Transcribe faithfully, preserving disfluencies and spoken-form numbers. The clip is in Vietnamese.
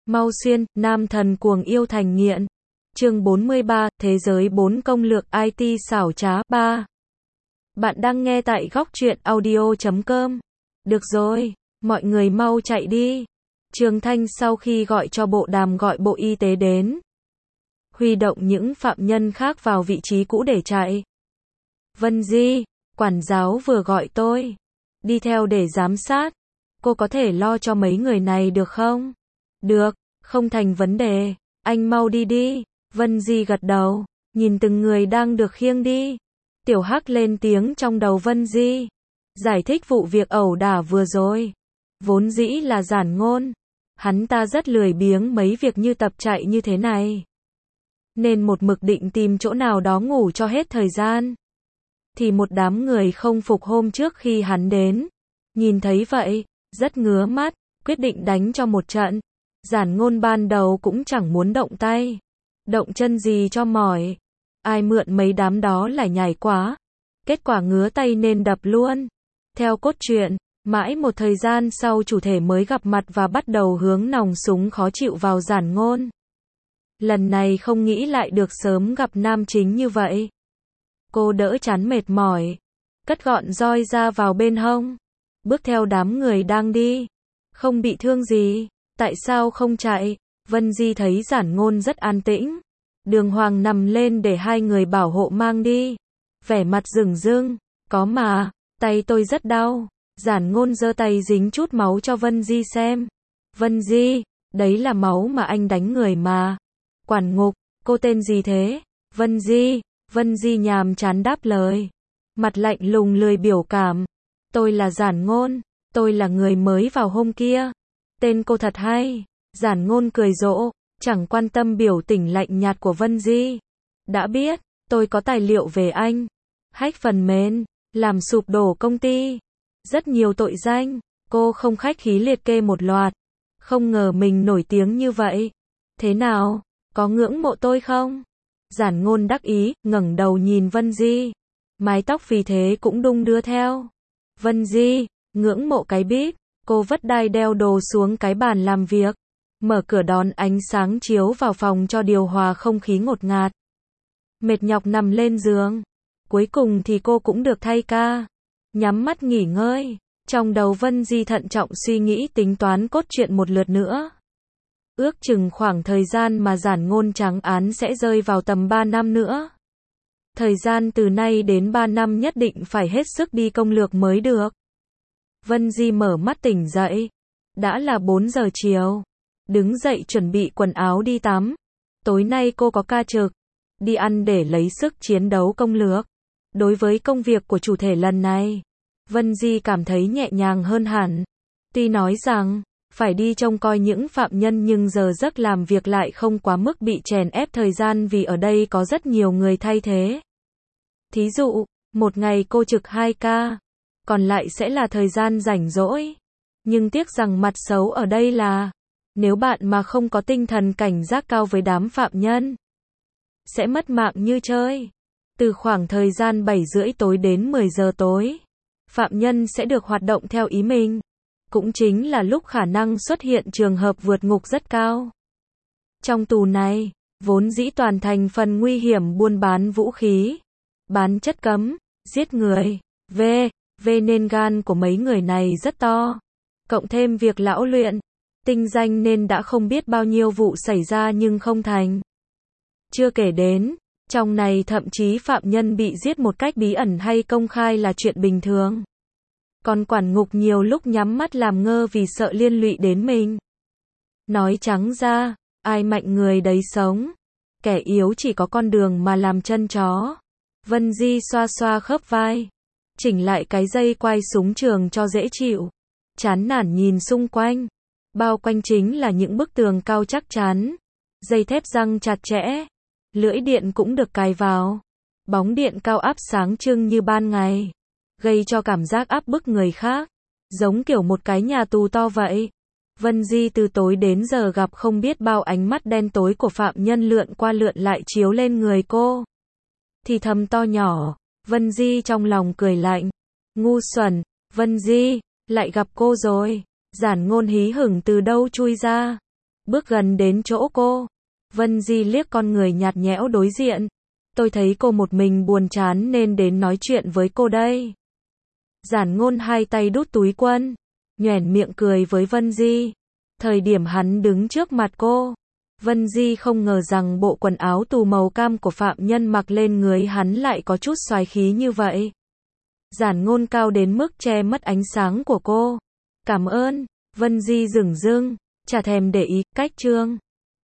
Mau xuyên, nam thần cuồng yêu thành nghiện. Chương bốn mươi ba, Thế giới bốn công lược i tê xảo trá. ba. Bạn đang nghe tại góc truyện audio chấm com. Được rồi, mọi người mau chạy đi. Trường Thanh sau khi gọi cho bộ đàm gọi bộ y tế đến. Huy động những phạm nhân khác vào vị trí cũ để chạy. Vân Di, quản giáo vừa gọi tôi. Đi theo để giám sát. Cô có thể lo cho mấy người này được không? Được, không thành vấn đề. Anh mau đi đi. Vân Di gật đầu, nhìn từng người đang được khiêng đi. Tiểu Hắc lên tiếng trong đầu Vân Di. Giải thích vụ việc ẩu đả vừa rồi. Vốn dĩ là giản ngôn. Hắn ta rất lười biếng mấy việc như tập chạy như thế này. Nên một mực định tìm chỗ nào đó ngủ cho hết thời gian. Thì một đám người không phục hôm trước khi hắn đến. Nhìn thấy vậy, rất ngứa mắt, quyết định đánh cho một trận. Giản ngôn ban đầu cũng chẳng muốn động tay. Động chân gì cho mỏi. Ai mượn mấy đám đó lại nhảy quá. Kết quả ngứa tay nên đập luôn. Theo cốt truyện, mãi một thời gian sau chủ thể mới gặp mặt và bắt đầu hướng nòng súng khó chịu vào giản ngôn. Lần này không nghĩ lại được sớm gặp nam chính như vậy. Cô đỡ chán mệt mỏi. Cất gọn roi ra vào bên hông. Bước theo đám người đang đi. Không bị thương gì. Tại sao không chạy? Vân Di thấy giản ngôn rất an tĩnh. Đường Hoàng nằm lên để hai người bảo hộ mang đi. Vẻ mặt rừng rưng. Có mà, tay tôi rất đau. Giản ngôn giơ tay dính chút máu cho Vân Di xem. Vân Di, đấy là máu mà anh đánh người mà. Quản ngục, cô tên gì thế? Vân Di. Vân Di nhàm chán đáp lời. Mặt lạnh lùng lười biểu cảm. Tôi là giản ngôn. Tôi là người mới vào hôm kia. Tên cô thật hay. Giản ngôn cười rộ, chẳng quan tâm biểu tình lạnh nhạt của Vân Di. Đã biết, tôi có tài liệu về anh. Hack phần mềm, làm sụp đổ công ty. Rất nhiều tội danh, cô không khách khí liệt kê một loạt. Không ngờ mình nổi tiếng như vậy. Thế nào, có ngưỡng mộ tôi không? Giản ngôn đắc ý, ngẩng đầu nhìn Vân Di. Mái tóc vì thế cũng đung đưa theo. Vân Di, ngưỡng mộ cái bít. Cô vất đai đeo đồ xuống cái bàn làm việc. Mở cửa đón ánh sáng chiếu vào phòng cho điều hòa không khí ngột ngạt. Mệt nhọc nằm lên giường. Cuối cùng thì cô cũng được thay ca. Nhắm mắt nghỉ ngơi. Trong đầu Vân Di thận trọng suy nghĩ tính toán cốt truyện một lượt nữa. Ước chừng khoảng thời gian mà giản ngôn trắng án sẽ rơi vào tầm ba năm nữa. Thời gian từ nay đến ba năm nhất định phải hết sức đi công lược mới được. Vân Di mở mắt tỉnh dậy. Đã là bốn giờ chiều. Đứng dậy chuẩn bị quần áo đi tắm. Tối nay cô có ca trực. Đi ăn để lấy sức chiến đấu công lược. Đối với công việc của chủ thể lần này, Vân Di cảm thấy nhẹ nhàng hơn hẳn. Tuy nói rằng, phải đi trông coi những phạm nhân nhưng giờ giấc làm việc lại không quá mức bị chèn ép thời gian vì ở đây có rất nhiều người thay thế. Thí dụ, một ngày cô trực hai ca. Còn lại sẽ là thời gian rảnh rỗi. Nhưng tiếc rằng mặt xấu ở đây là, nếu bạn mà không có tinh thần cảnh giác cao với đám phạm nhân, sẽ mất mạng như chơi. Từ khoảng thời gian bảy rưỡi tối đến mười giờ tối, phạm nhân sẽ được hoạt động theo ý mình. Cũng chính là lúc khả năng xuất hiện trường hợp vượt ngục rất cao. Trong tù này, vốn dĩ toàn thành phần nguy hiểm buôn bán vũ khí, bán chất cấm, giết người, v. v nên gan của mấy người này rất to. Cộng thêm việc lão luyện, tinh danh nên đã không biết bao nhiêu vụ xảy ra nhưng không thành. Chưa kể đến, trong này thậm chí phạm nhân bị giết một cách bí ẩn hay công khai là chuyện bình thường. Còn quản ngục nhiều lúc nhắm mắt làm ngơ vì sợ liên lụy đến mình. Nói trắng ra, ai mạnh người đấy sống. Kẻ yếu chỉ có con đường mà làm chân chó. Vân Di xoa xoa khớp vai. Chỉnh lại cái dây quai súng trường cho dễ chịu. Chán nản nhìn xung quanh. Bao quanh chính là những bức tường cao chắc chắn. Dây thép răng chặt chẽ. Lưỡi điện cũng được cài vào. Bóng điện cao áp sáng trưng như ban ngày. Gây cho cảm giác áp bức người khác. Giống kiểu một cái nhà tù to vậy. Vân Di từ tối đến giờ gặp không biết bao ánh mắt đen tối của phạm nhân lượn qua lượn lại chiếu lên người cô. Thì thầm to nhỏ. Vân Di trong lòng cười lạnh. Ngu xuẩn. Vân Di, lại gặp cô rồi. Giản ngôn hí hửng từ đâu chui ra. Bước gần đến chỗ cô. Vân Di liếc con người nhạt nhẽo đối diện. Tôi thấy cô một mình buồn chán nên đến nói chuyện với cô đây. Giản Ngôn hai tay đút túi quần, nhoẻn miệng cười với Vân Di. Thời điểm hắn đứng trước mặt cô, Vân Di không ngờ rằng bộ quần áo tù màu cam của phạm nhân mặc lên người hắn lại có chút xoái khí như vậy. Giản Ngôn cao đến mức che mất ánh sáng của cô. Cảm ơn. Vân Di dửng dưng, chả thèm để ý, cách trương.